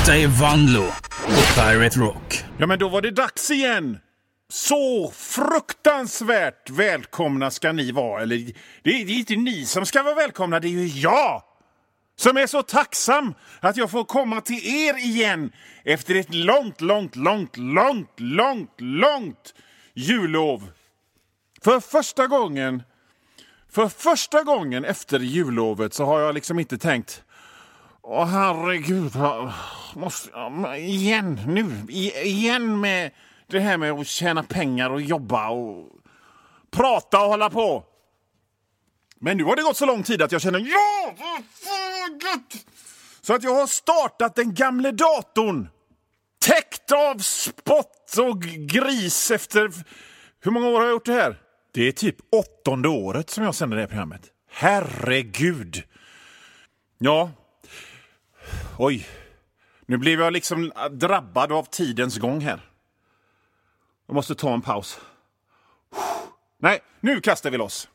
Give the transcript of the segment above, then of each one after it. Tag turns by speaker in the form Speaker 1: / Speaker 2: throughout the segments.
Speaker 1: Detta är Vanlo på Pirate Rock.
Speaker 2: Ja, men då var det dags igen. Så fruktansvärt välkomna ska ni vara. Eller det är inte ni som ska vara välkomna, det är ju jag som är så tacksam att jag får komma till er igen efter ett långt jullov. För första gången efter jullovet så har jag liksom inte tänkt: åh herregud, igen med det här med att tjäna pengar och jobba och prata och hålla på. Men nu har det gått så lång tid att jag känner, ja, vad fan gött! Så att jag har startat den gamla datorn, täckt av spott och gris efter... Hur många år har jag gjort det här? Det är typ 8:e året som jag sänder det här programmet. Herregud! Ja. Oj. Nu blev jag liksom drabbad av tidens gång här. Jag måste ta en paus. Nej, nu kastar vi loss.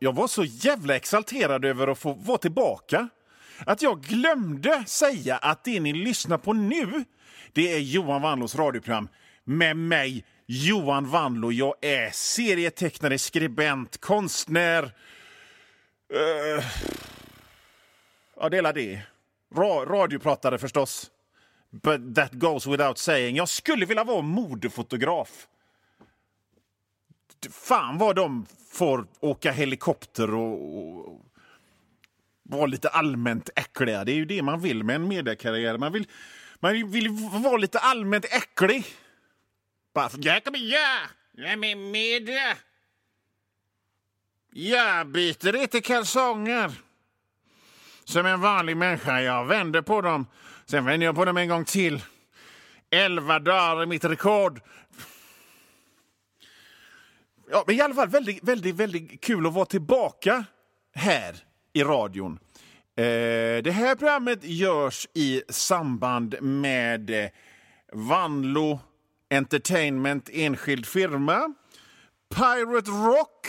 Speaker 2: jag var så jävla exalterad över att få vara tillbaka att jag glömde säga att det ni lyssnar på nu, det är Johan Wanlås radioprogram med mig, Johan Wanlå. Jag är serietecknare, skribent, konstnär. Ja, det är det. Radiopratare förstås. But that goes without saying. Jag skulle vilja vara modefotograf. Fan vad de får åka helikopter och vara lite allmänt äckliga. Det är ju det man vill med en mediekarriär. Man vill vara lite allmänt äcklig. Bara för jag är med media. Jag byter inte kalsonger. Som en vanlig människa. Jag vänder på dem. Sen vänder jag på dem en gång till. 11 dagar är mitt rekord. Ja, men i alla fall väldigt, väldigt, väldigt kul att vara tillbaka här i radion. Det här programmet görs i samband med Wanlå Entertainment, enskild firma, Pirate Rock,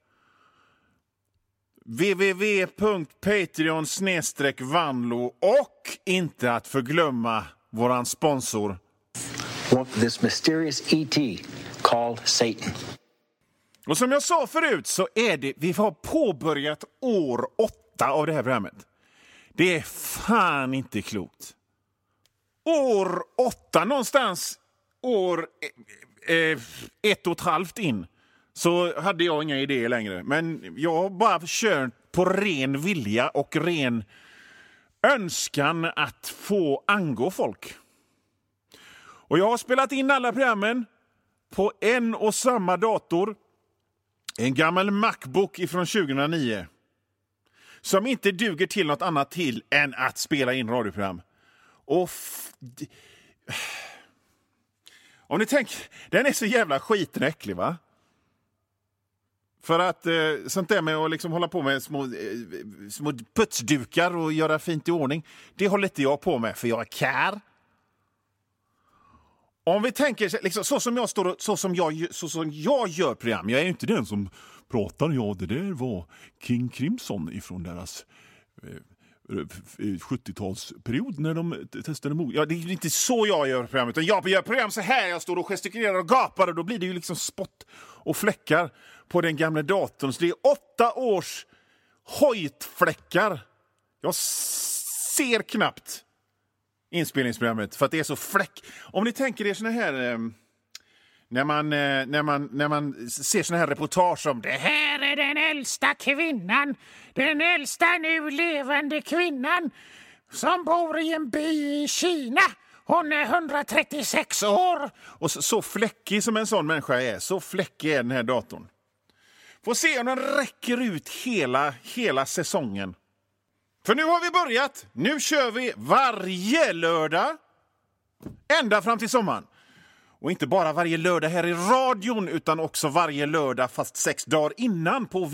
Speaker 2: www.patreon/Wanlå och inte att förglömma våran sponsor.
Speaker 3: This mysterious ET called Satan.
Speaker 2: Och som jag sa förut så är det, vi har påbörjat år 8 av det här programmet. Det är fan inte klokt. År 8, någonstans år 1,5 in så hade jag inga idéer längre. Men jag har bara kört på ren vilja och ren önskan att få angå folk. Och jag har spelat in alla programmen på en och samma dator. En gammal Macbook ifrån 2009. Som inte duger till något annat till än att spela in radioprogram. Och om ni tänker, den är så jävla skiten äcklig, va? För att sånt där med att liksom hålla på med små putsdukar och göra fint i ordning, det håller inte jag på med för jag är kär. Om vi tänker liksom, så som jag gör program, jag är ju inte den som pratar, ja det där var King Crimson ifrån deras 70-talsperiod när de testade mod. Ja, det är inte så jag gör program, utan jag gör program så här, jag står och gestikulerar och gapar och då blir det ju liksom spott och fläckar på den gamla datorn. Så det är 8 års hojtfläckar. Jag ser knappt inspelningsprogrammet för att det är så fläck. Om ni tänker er såna här när man ser såna här reportage om det här är den äldsta kvinnan, den äldsta nu levande kvinnan som bor i en by i Kina. Hon är 136 år. Och så fläckig som en sån människa är, så fläckig är den här datorn. Får se om den räcker ut hela säsongen. För nu har vi börjat. Nu kör vi varje lördag ända fram till sommaren. Och inte bara varje lördag här i radion utan också varje lördag fast 6 dagar innan på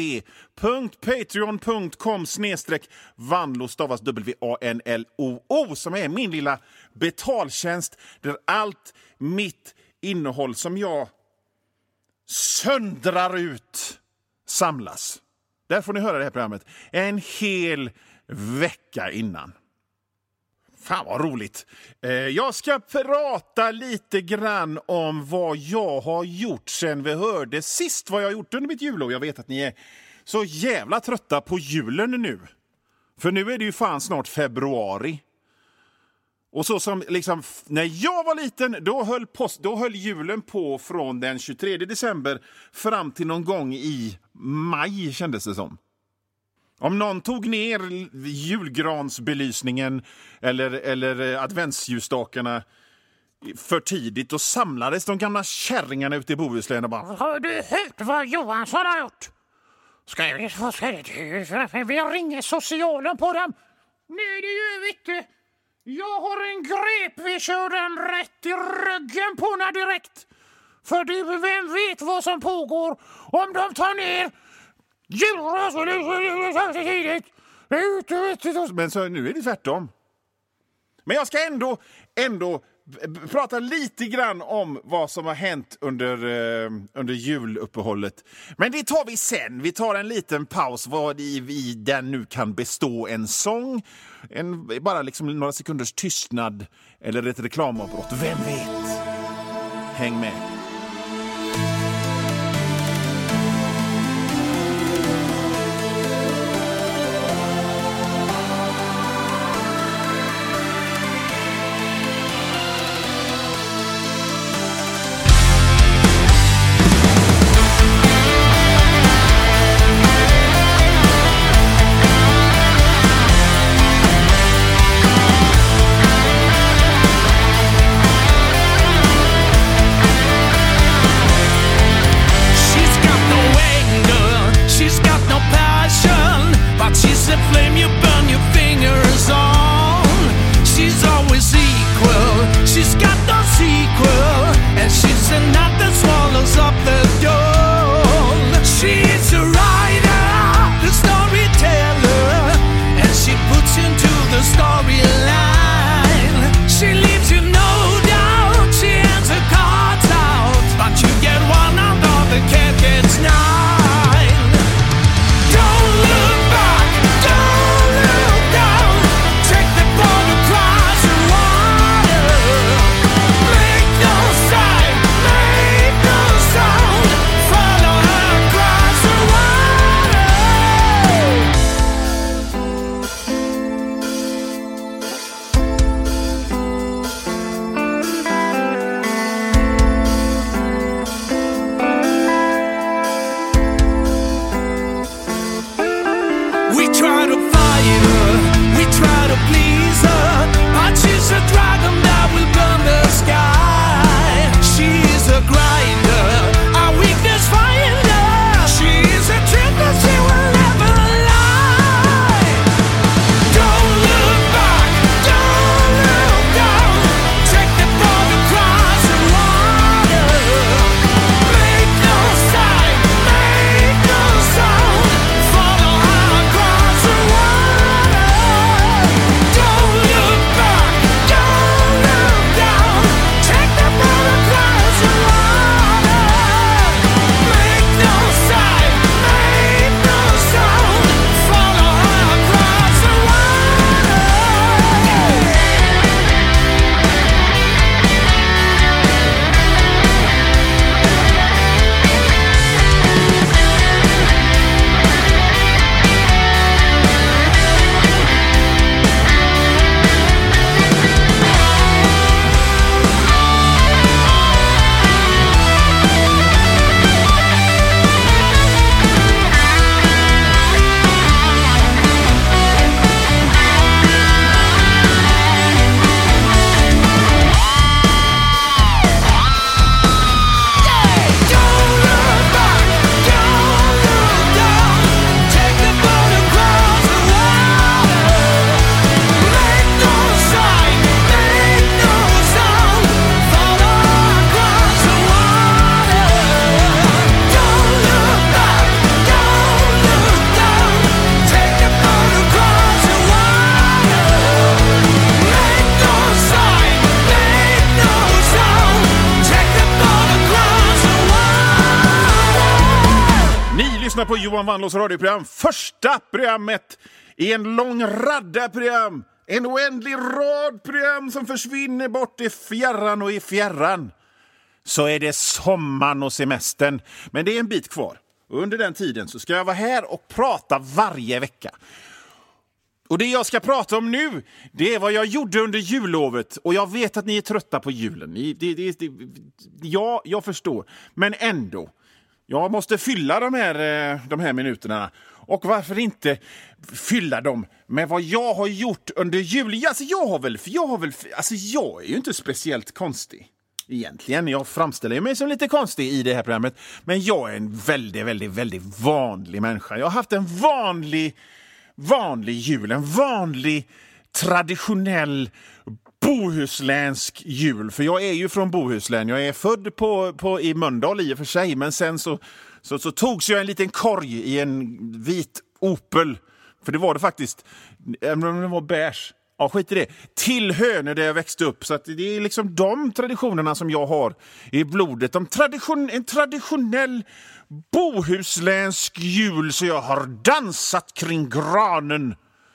Speaker 2: www.patreon.com/Wanlå stavas WANLOO som är min lilla betaltjänst där allt mitt innehåll som jag söndrar ut samlas. Där får ni höra det här programmet en hel vecka innan. Fan vad roligt. Jag ska prata lite grann om vad jag har gjort sen vi hörde sist vad jag har gjort under mitt jullov. Jag vet att ni är så jävla trötta på julen nu. För nu är det ju fan snart februari. Och så som liksom, när jag var liten då höll julen på från den 23 december fram till någon gång i maj kändes det som. Om någon tog ner julgransbelysningen eller adventsljusstakarna för tidigt och samlades de gamla kärringarna ute i Bohuslän och bara: har du hört vad Johansson har gjort? Vi ringer socialen på dem. Nej, det gör vi inte. Jag har en grep, vi kör den rätt i ryggen på henne direkt. För du, vem vet vad som pågår om de tar ner men så nu är det tvärtom. Men jag ska ändå prata lite grann om vad som har hänt under juluppehållet. Men det tar vi sen. Vi tar en liten paus vad i den nu kan bestå. En sång, bara liksom några sekunders tystnad eller ett reklamavbrott. Vem vet? Häng med. På Johan Wandlås radioprogram. Första programmet i en lång radda program. En oändlig rad program som försvinner bort i fjärran och i fjärran. Så är det sommaren och semestern. Men det är en bit kvar. Och under den tiden så ska jag vara här och prata varje vecka. Och det jag ska prata om nu, det är vad jag gjorde under jullovet. Och jag vet att ni är trötta på julen. Ja, jag förstår. Men ändå. Jag måste fylla de här minuterna. Och varför inte fylla dem med vad jag har gjort under jul? Alltså jag är ju inte speciellt konstig. Egentligen, jag framställer mig som lite konstig i det här programmet. Men jag är en väldigt, väldigt, väldigt vanlig människa. Jag har haft en vanlig jul. En vanlig, traditionell bohuslänsk jul. För jag är ju från Bohuslän. Jag är född i Mölndal i och för sig. Men sen så togs jag en liten korg i en vit Opel. För det var det faktiskt. Även om den var beige. Ja, skit i det. Till Hönö där jag växte upp. Så att det är liksom de traditionerna som jag har i blodet. En traditionell bohuslänsk jul, så jag har dansat kring granen.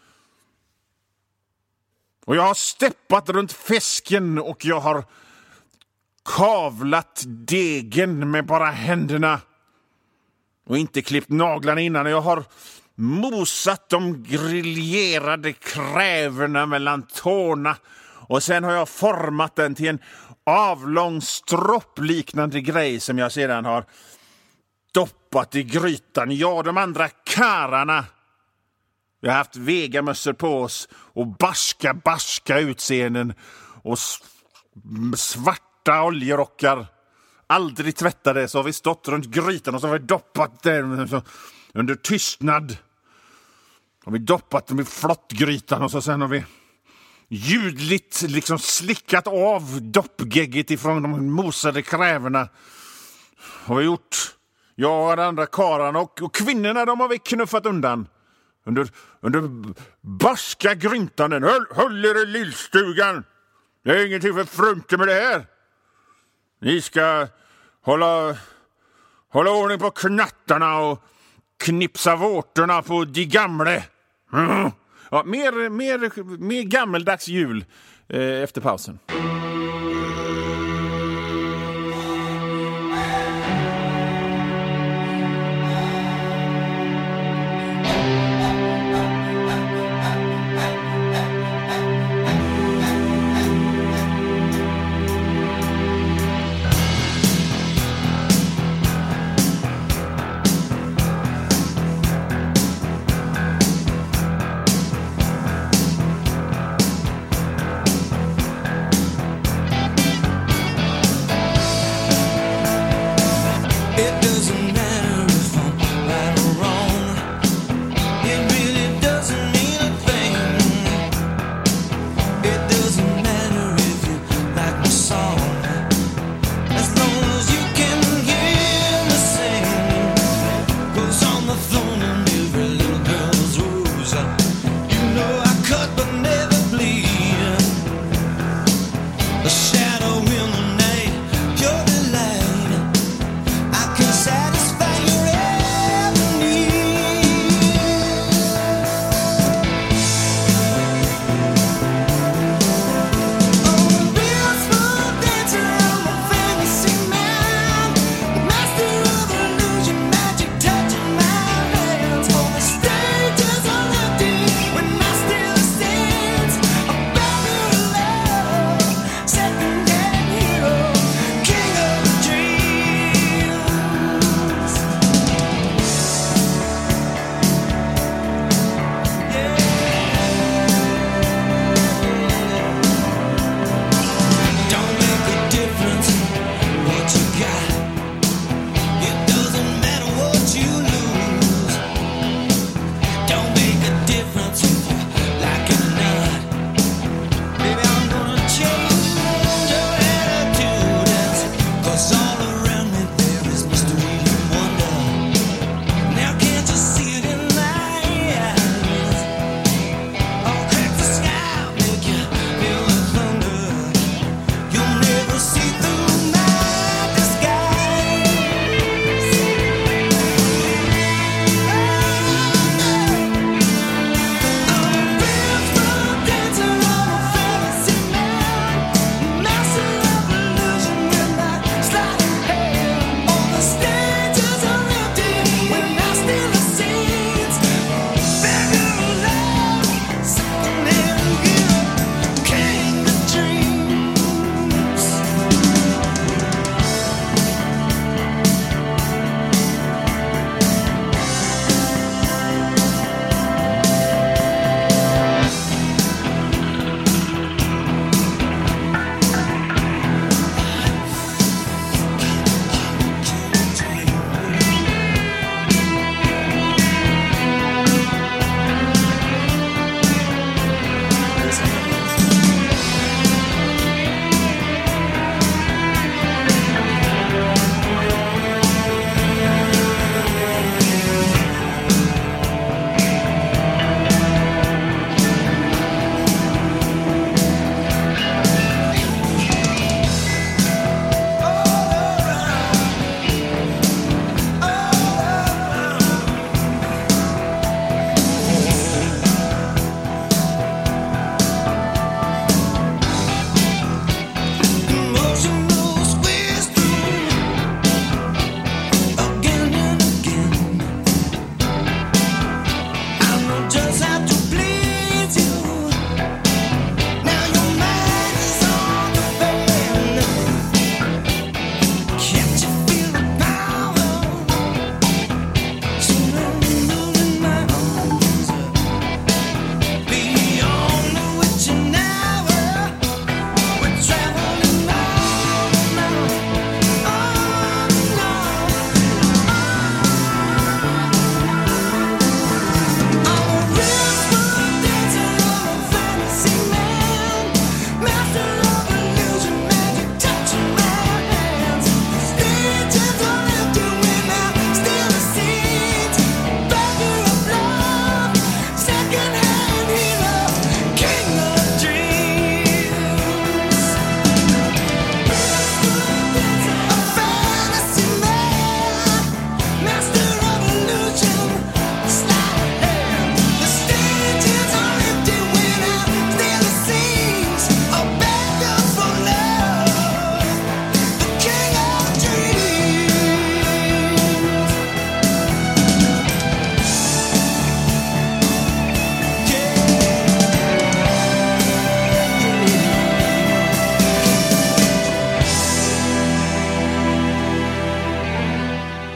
Speaker 2: Och jag har steppat runt fisken och jag har kavlat degen med bara händerna. Och inte klippt naglarna innan. Jag har mosat de griljerade kräverna mellan tårna. Och sen har jag format den till en avlång stroppliknande grej som jag sedan har doppat i grytan. Jag och de andra kararna, vi har haft vegamössor på oss och barska utseenden och svarta oljerockar. Aldrig tvättade, så har vi stått runt grytan och så har vi doppat den under tystnad. Har vi doppat dem i flottgrytan och så sen har vi ljudligt liksom slickat av doppgegget ifrån de mosade kräverna. Har vi gjort. Jag och de andra kararna och kvinnorna, de har vi knuffat undan. Under barska gryntanen. Håll er i lillstugan. Det är ingenting för frunte med det här. Ni ska hålla ordning på knattarna och knipsa vårtorna på de gamle. Ja, mer gammeldags jul efter pausen.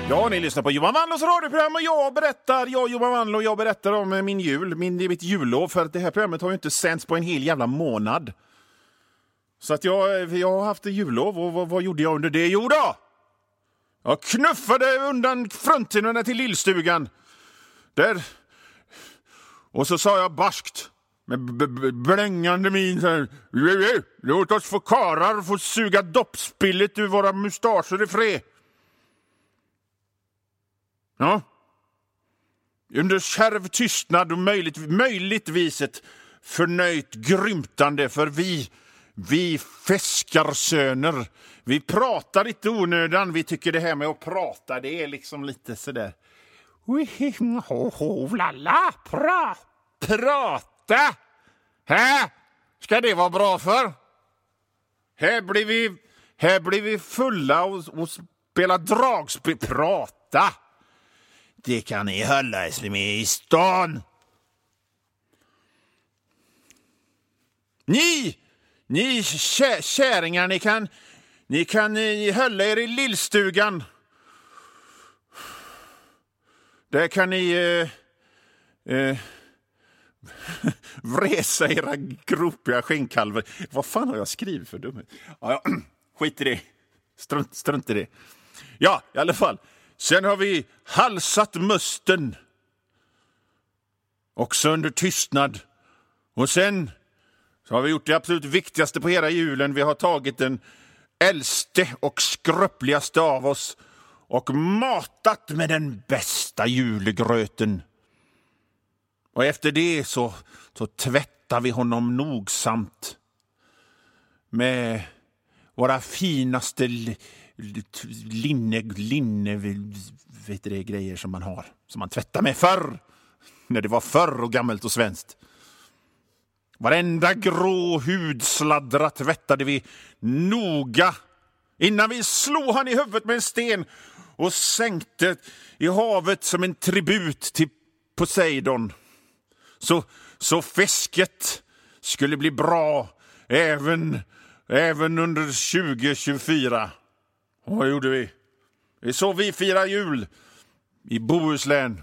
Speaker 2: Ja, ni lyssnar på Johan Wanlås radioprogram och jag Johan Wanlå, jag berättar om min jul, mitt jullov, för att det här programmet har ju inte sänts på en hel jävla månad. Så att jag har haft jullov, och vad gjorde jag under det? Jo då! Jag knuffade undan frontinerna till lillstugan. Där. Och så sa jag barskt, med blängande min så här: låt oss få karar få suga doppspillet ur våra mustascher i fred. Ja. Under kärv tystnad och möjligtvis ett förnöjt grymtande, för vi feskarsöner, vi pratar inte onödan. Vi tycker det här med att prata, det är liksom lite sådär. Prata! Här ska det vara bra för? Här blir vi fulla och spela dragspel. Prata! Det kan ni hålla er med i stan. Ni käringar, ni kan hålla er i lillstugan. Där kan ni vresa era gropiga skänkkalvar. Vad fan har jag skrivit för dumhet? Ja, skit i det. Strunt i det. Ja, i alla fall. Sen har vi halsat musten. Också under tystnad. Och sen så har vi gjort det absolut viktigaste på hela julen. Vi har tagit den äldste och skröpligaste av oss och matat med den bästa julgröten. Och efter det så tvättar vi honom nogsamt med våra finaste linne vet du det, grejer som man har, som man tvättar med förr, när det var förr och gammalt och svenskt. Varenda grå hudsladdra tvättade vi noga innan vi slog han i huvudet med en sten och sänkte i havet som en tribut till Poseidon. Så fisket skulle bli bra även under 2024. Och vad gjorde vi? Det är så vi firar jul i Bohuslän.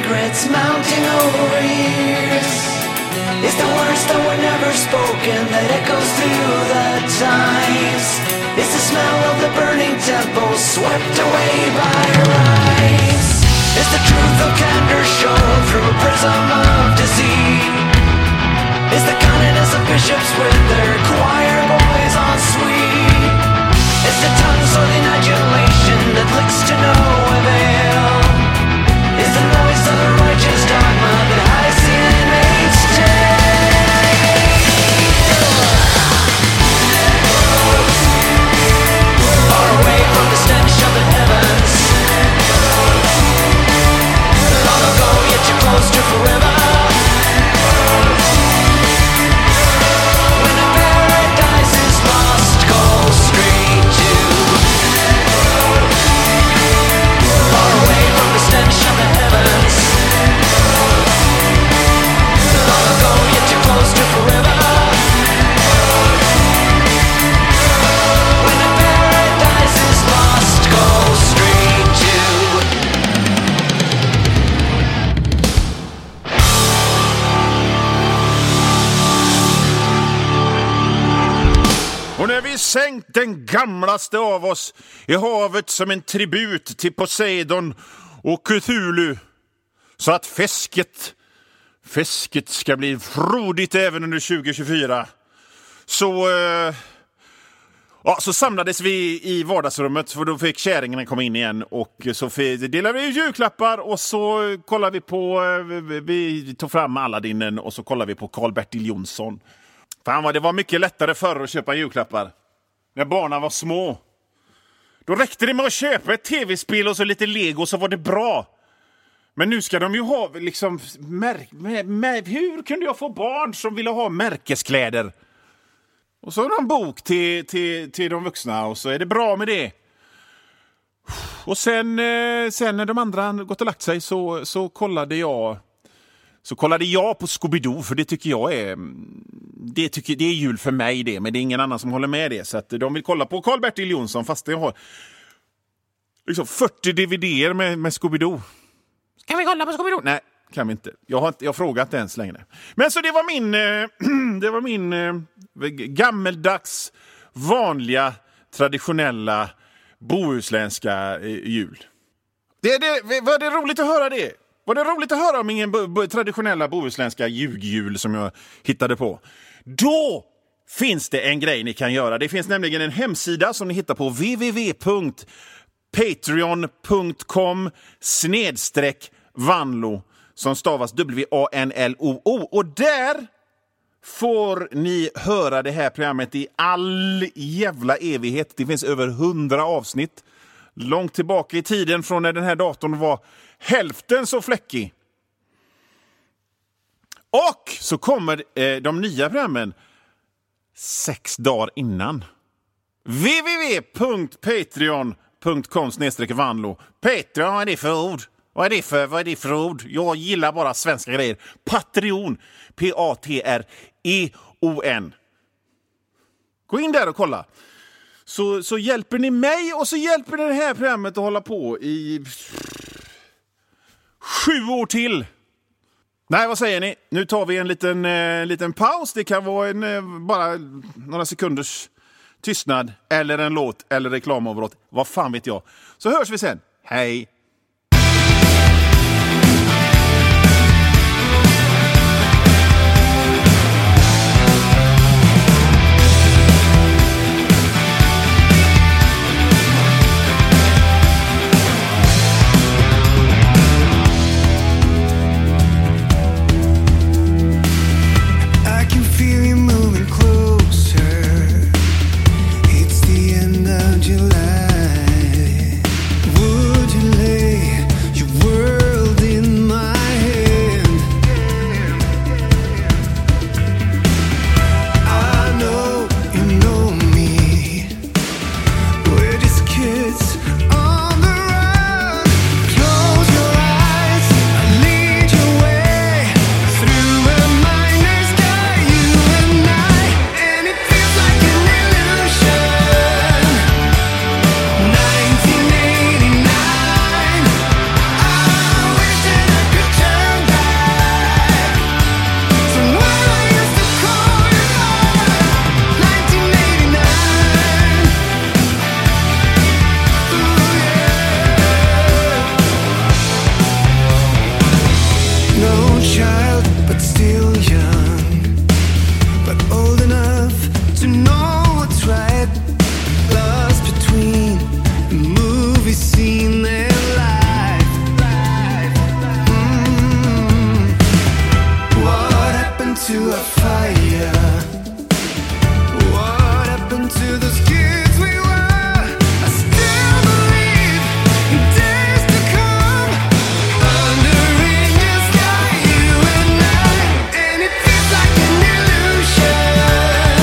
Speaker 4: regrets mounting over years. It's the words that were never spoken that echoes through the times. It's the smell of the burning temple swept away by rise. It's the truth of candor shown through a prism of deceit. It's the kindness of bishops with their choir boys on suite. It's the tongue-swirling adulation that licks to no avail. It's the noise of the righteous dogma that hides the inmate's tale. Far away from the stench of the heavens, long ago yet you're close to forever. When a paradise is lost, go straight to. Far away from the stench of the heavens, long ago yet you're close to forever. When a paradise is lost, go straight to.
Speaker 2: Och när vi sänkt den gamlaste av oss i havet som en tribut till Poseidon och Cthulhu, så att fisket ska bli frodigt även under 2024, så samlades vi i vardagsrummet, för då fick käringarna komma in igen, och så delade vi julklappar, och så kollade vi på, vi tog fram Aladdinen, och så kollade vi på Karl-Bertil Jonsson. Fan, det var mycket lättare förr att köpa julklappar när barnen var små. Då räckte det med att köpa ett tv-spel och så lite Lego, så var det bra. Men nu ska de ju ha liksom hur kunde jag få barn som ville ha märkeskläder? Och så har de en bok till de vuxna, och så är det bra med det. Och sen när de andra gått och lagt sig, så kollade jag på Scooby-Doo, för det tycker jag är det är jul för mig det, men det är ingen annan som håller med det, så att de vill kolla på Karl-Bertil Jonsson, fast jag har liksom 40 DVD:er med Scooby-Doo. Kan vi kolla på Scooby-Doo? Nej, kan vi inte. Jag har frågat ens längre. Men så det var min gammeldags vanliga traditionella bohuslänska jul. Var det roligt att höra det? Var det roligt att höra om min traditionella bohuslänska jul som jag hittade på? Då finns det en grej ni kan göra. Det finns nämligen en hemsida som ni hittar på www.patreon.com/Vanlo, som stavas WANLOO. Och där får ni höra det här programmet i all jävla evighet. Det finns över 100 avsnitt. Långt tillbaka i tiden, från när den här datorn var hälften så fläckig. Och så kommer de nya programmen 6 dagar innan. www.patreon.com/Vanlo. Patreon, vad är det för ord? Vad är det för ord? Jag gillar bara svenska grejer. Patreon. Patreon. Gå in där och kolla. Så hjälper ni mig, och så hjälper det här programmet att hålla på i 7 år till. Nej, vad säger ni? Nu tar vi en liten paus. Det kan vara bara några sekunders tystnad, eller en låt, eller reklamavbrott. Vad fan vet jag. Så hörs vi sen. Hej!
Speaker 5: July, would you let on to those kids we were. I still believe in days to come. Under in the sky, you and I, and it feels like an illusion.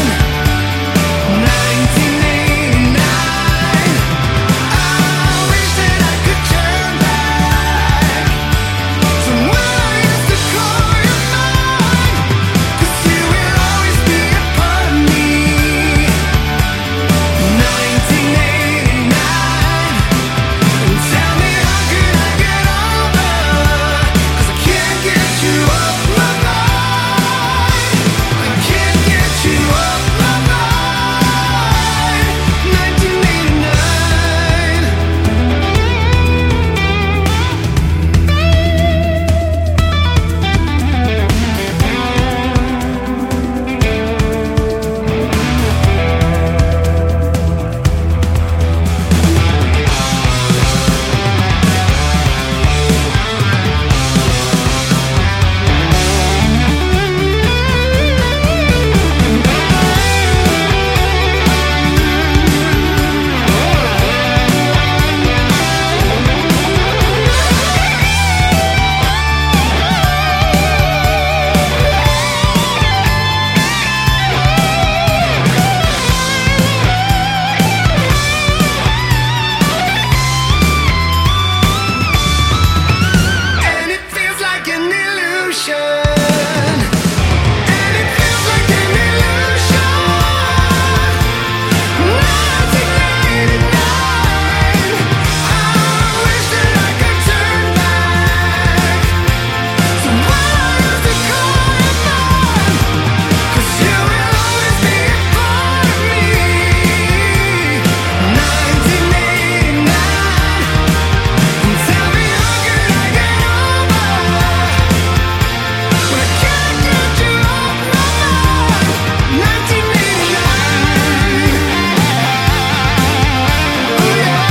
Speaker 5: 1989. I wish that I could turn back to when I used to call you mine. 'Cause you will always be a part of me. 1989. And tell me how could I get over? 'Cause I can't get you off my mind. I can't get you off my mind. 1989. And it feels like an illusion. And it feels like an illusion. 1989. I wish that I could turn back to when I used to call you mine. 'Cause you will always be a part of me. 1989. And tell me how could I get over when I can't get you off my mind. 1989. Oh yeah.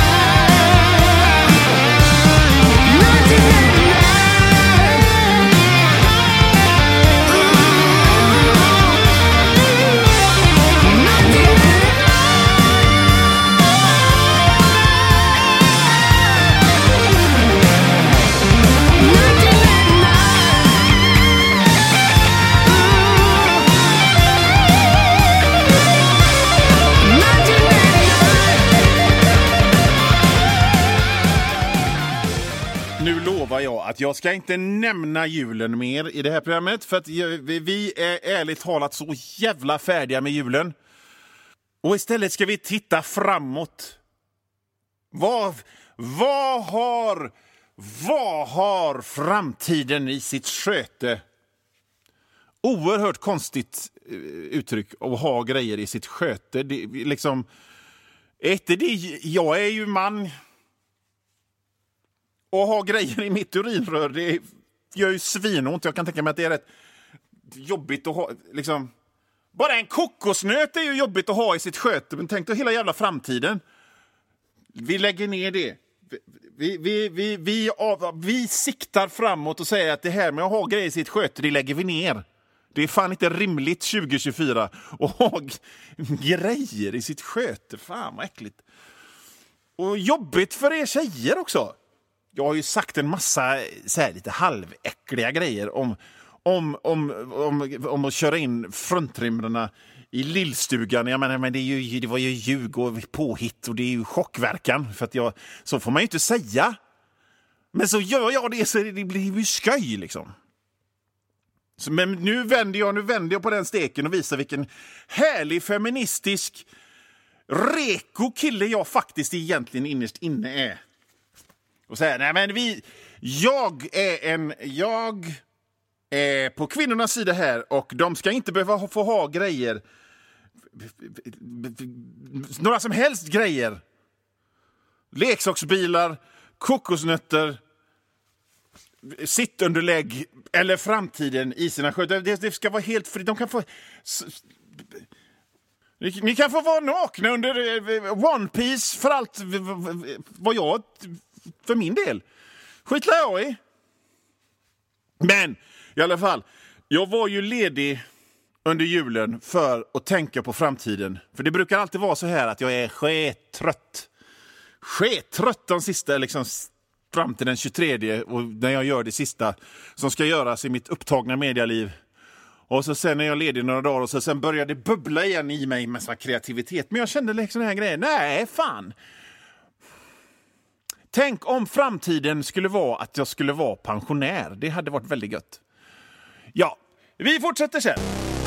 Speaker 5: 1989.
Speaker 2: Nu lovar jag att jag ska inte nämna julen mer i det här programmet, för att vi är ärligt talat så jävla färdiga med julen. Och istället ska vi titta framåt. Vad har framtiden i sitt sköte? Oerhört konstigt uttryck att ha grejer i sitt sköte. Det, liksom, jag är ju man. Och ha grejer i mitt urinrör, det gör ju svinont. Jag kan tänka mig att det är rätt jobbigt att ha, liksom. Bara en kokosnöt är ju jobbigt att ha i sitt sköte. Men tänk dig hela jävla framtiden. Vi lägger ner det. Vi siktar framåt och säger att det här med att ha grejer i sitt sköte, det lägger vi ner. Det är fan inte rimligt 2024 att ha grejer i sitt sköte. Fan vad äckligt. Och jobbigt för er tjejer också. Jag har ju sagt en massa så här lite halväckliga grejer om att köra in frontrimmerna i lillstugan. Jag menar, men det var ju ljug och påhitt och det är ju chockverkan. För att så får man ju inte säga. Men så gör jag det så det blir ju skoj liksom. Så, men nu vänder jag på den steken och visar vilken härlig feministisk reko kille jag faktiskt egentligen innerst inne är. Och säga, nej men jag är på kvinnornas sida här och de ska inte behöva få ha grejer, några som helst grejer, leksaksbilar, kokosnötter, sittunderlägg eller framtiden i sina sköter. Det ska vara helt fritt. De kan få ni kan få vara nakna under One Piece för allt vad jag för min del. Skitla jag i. Men i alla fall, jag var ju ledig under julen för att tänka på framtiden. För det brukar alltid vara så här att jag är skettrött de sista liksom, fram till den 23 och när jag gör det sista som ska göras i mitt upptagna medialiv. Och så sen är jag ledig några dagar och så sen börjar det bubbla igen i mig med sån kreativitet. Men jag kände liksom den här grejen, nej fan. Tänk om framtiden skulle vara att jag skulle vara pensionär. Det hade varit väldigt gött. Ja, vi fortsätter sen.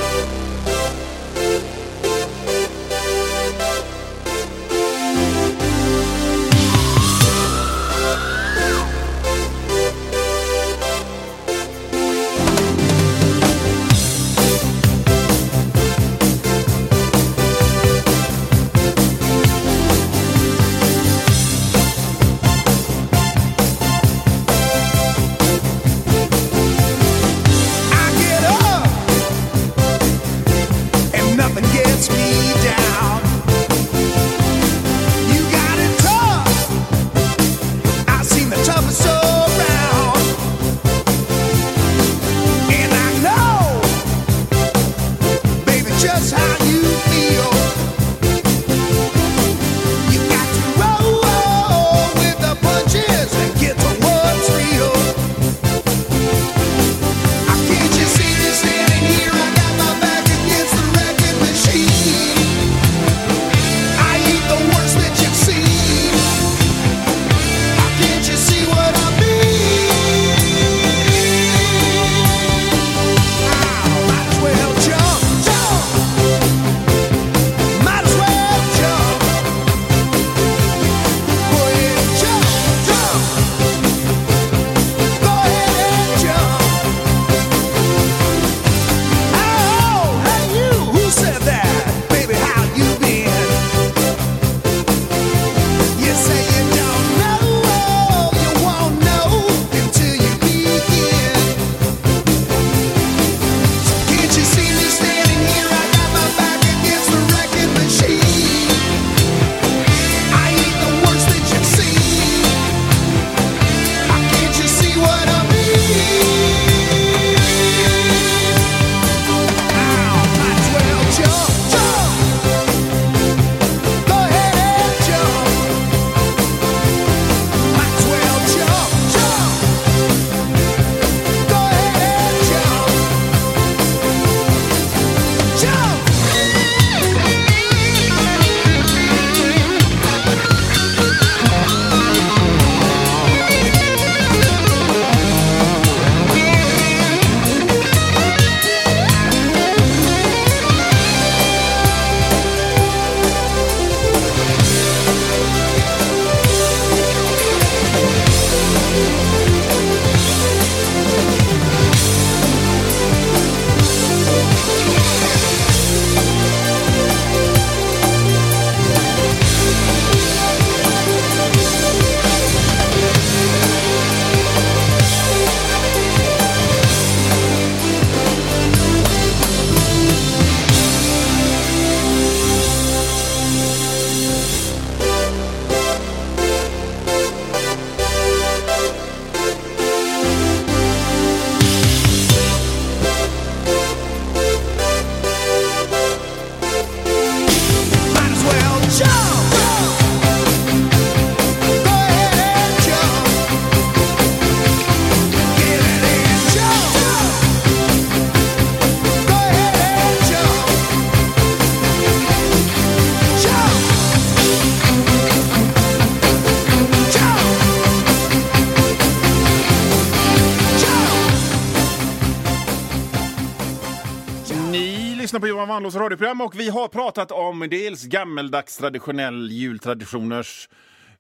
Speaker 2: lyssnar på Johan Wanlås radioprogram och vi har pratat om dels gammeldags traditionell jultraditioners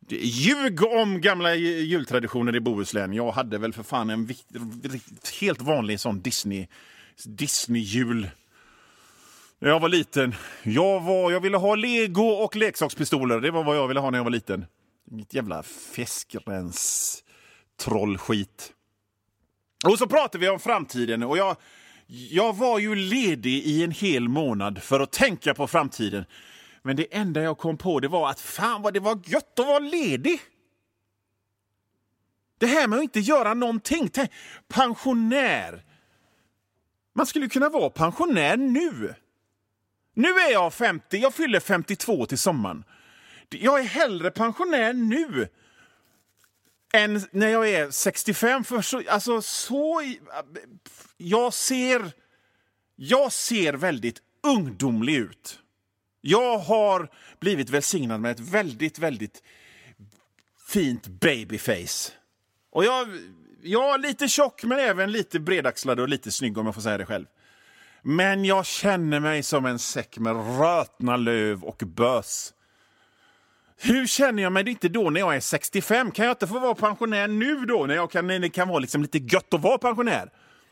Speaker 2: ljug om gamla jultraditioner i Bohuslän. Jag hade väl för fan en helt vanlig sån Disney-jul. När jag var liten. Jag ville ha Lego och leksakspistoler. Det var vad jag ville ha när jag var liten. Mitt jävla fiskrens trollskit. Och så pratade vi om framtiden och jag var ju ledig i en hel månad för att tänka på framtiden. Men det enda jag kom på det var att fan vad det var gött att vara ledig. Det här med att inte göra någonting. Pensionär. Man skulle kunna vara pensionär nu. Nu är jag 50, jag fyller 52 till sommaren. Jag är hellre pensionär nu än när jag är 65. För jag ser väldigt ungdomlig ut. Jag har blivit välsignad med ett väldigt, väldigt fint babyface. Och jag är lite tjock men även lite bredaxlad och lite snygg om jag får säga det själv. Men jag känner mig som en säck med rötna löv och bös. Hur känner jag mig inte då när jag är 65? Kan jag inte få vara pensionär nu då när det kan vara liksom lite gött att vara pensionär?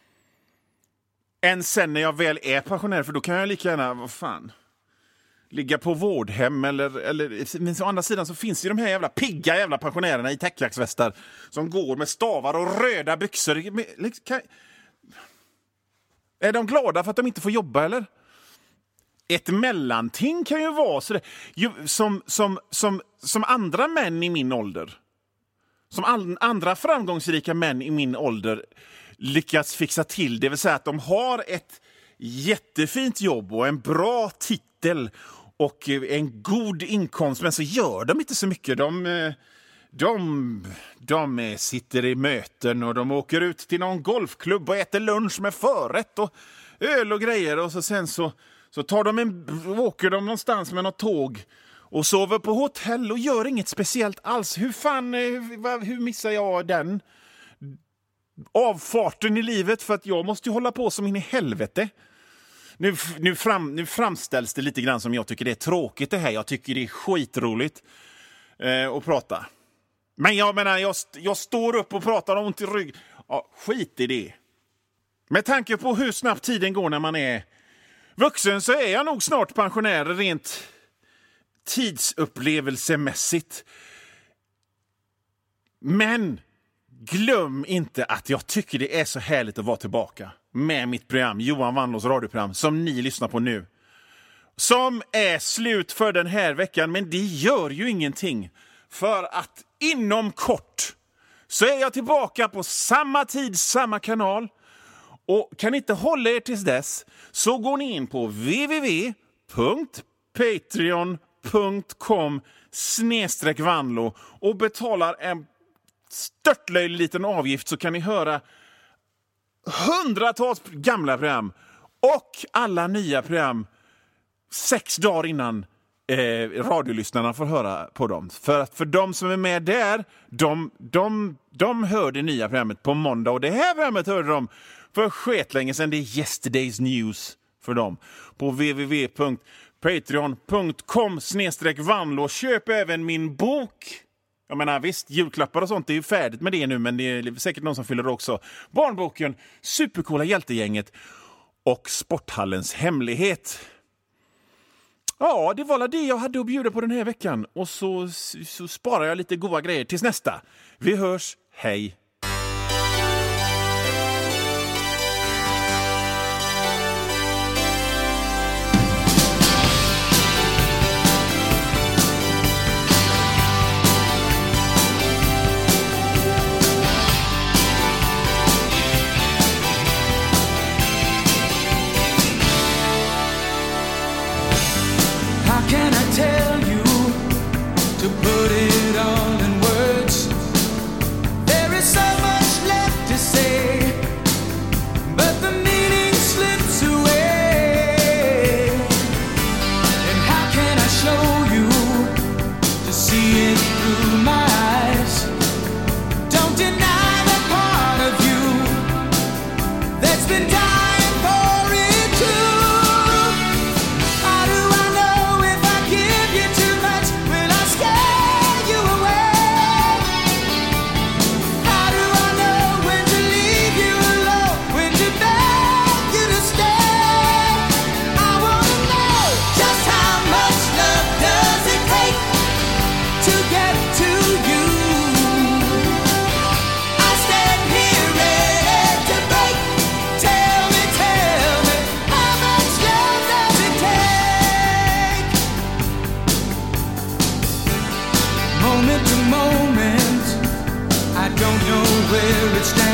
Speaker 2: Än sen när jag väl är pensionär, för då kan jag lika gärna, ligga på vårdhem eller men å andra sidan så finns ju de här jävla pigga jävla pensionärerna i täckjacksvästar som går med stavar och röda byxor. Är de glada för att de inte får jobba eller? Ett mellanting kan ju vara så som andra män i min ålder. Som andra framgångsrika män i min ålder lyckats fixa till. Det vill säga att de har ett jättefint jobb och en bra titel och en god inkomst, men så gör de inte så mycket. De sitter i möten och de åker ut till någon golfklubb och äter lunch med förrätt och öl och grejer, och så sen så åker de någonstans med något tåg och sover på hotell och gör inget speciellt alls. Hur missar jag den avfarten i livet? För att jag måste ju hålla på som in i helvete. Nu framställs det lite grann som jag tycker det är tråkigt det här. Jag tycker det är skitroligt att prata. Men jag menar, jag står upp och pratar om ont i rygg. Ja, skit i det. Med tanke på hur snabbt tiden går när man är vuxen så är jag nog snart pensionär rent tidsupplevelsemässigt. Men glöm inte att jag tycker det är så härligt att vara tillbaka med mitt program, Johan Wannlås radioprogram, som ni lyssnar på nu. Som är slut för den här veckan, men det gör ju ingenting. För att inom kort så är jag tillbaka på samma tid, samma kanal. Och kan inte hålla er tills dess så går ni in på www.patreon.com/Vanlo och betalar en störtlöjlig liten avgift, så kan ni höra hundratals gamla program och alla nya program 6 dagar innan radiolyssnarna får höra på dem. För de som är med där, de hör det nya programmet på måndag, och det här programmet hörde de för skitlänge sedan. Det är yesterday's news för dem. På www.patreon.com/Vanlo. Köp även min bok. Jag menar visst, julklappar och sånt är ju färdigt med det nu, men det är säkert någon som fyller det också. Barnboken, Supercoola hjältegänget och Sporthallens hemlighet. Ja, det var det jag hade att bjuda på den här veckan. Och så sparar jag lite goda grejer tills nästa. Vi hörs, hej!
Speaker 4: Can I tell you to put it all in words? There is so much left to say, but the meaning slips away. And how can I show you to see it through my eyes? Don't deny the part of you that's been dying for it too. Moment to moment, I don't know where it's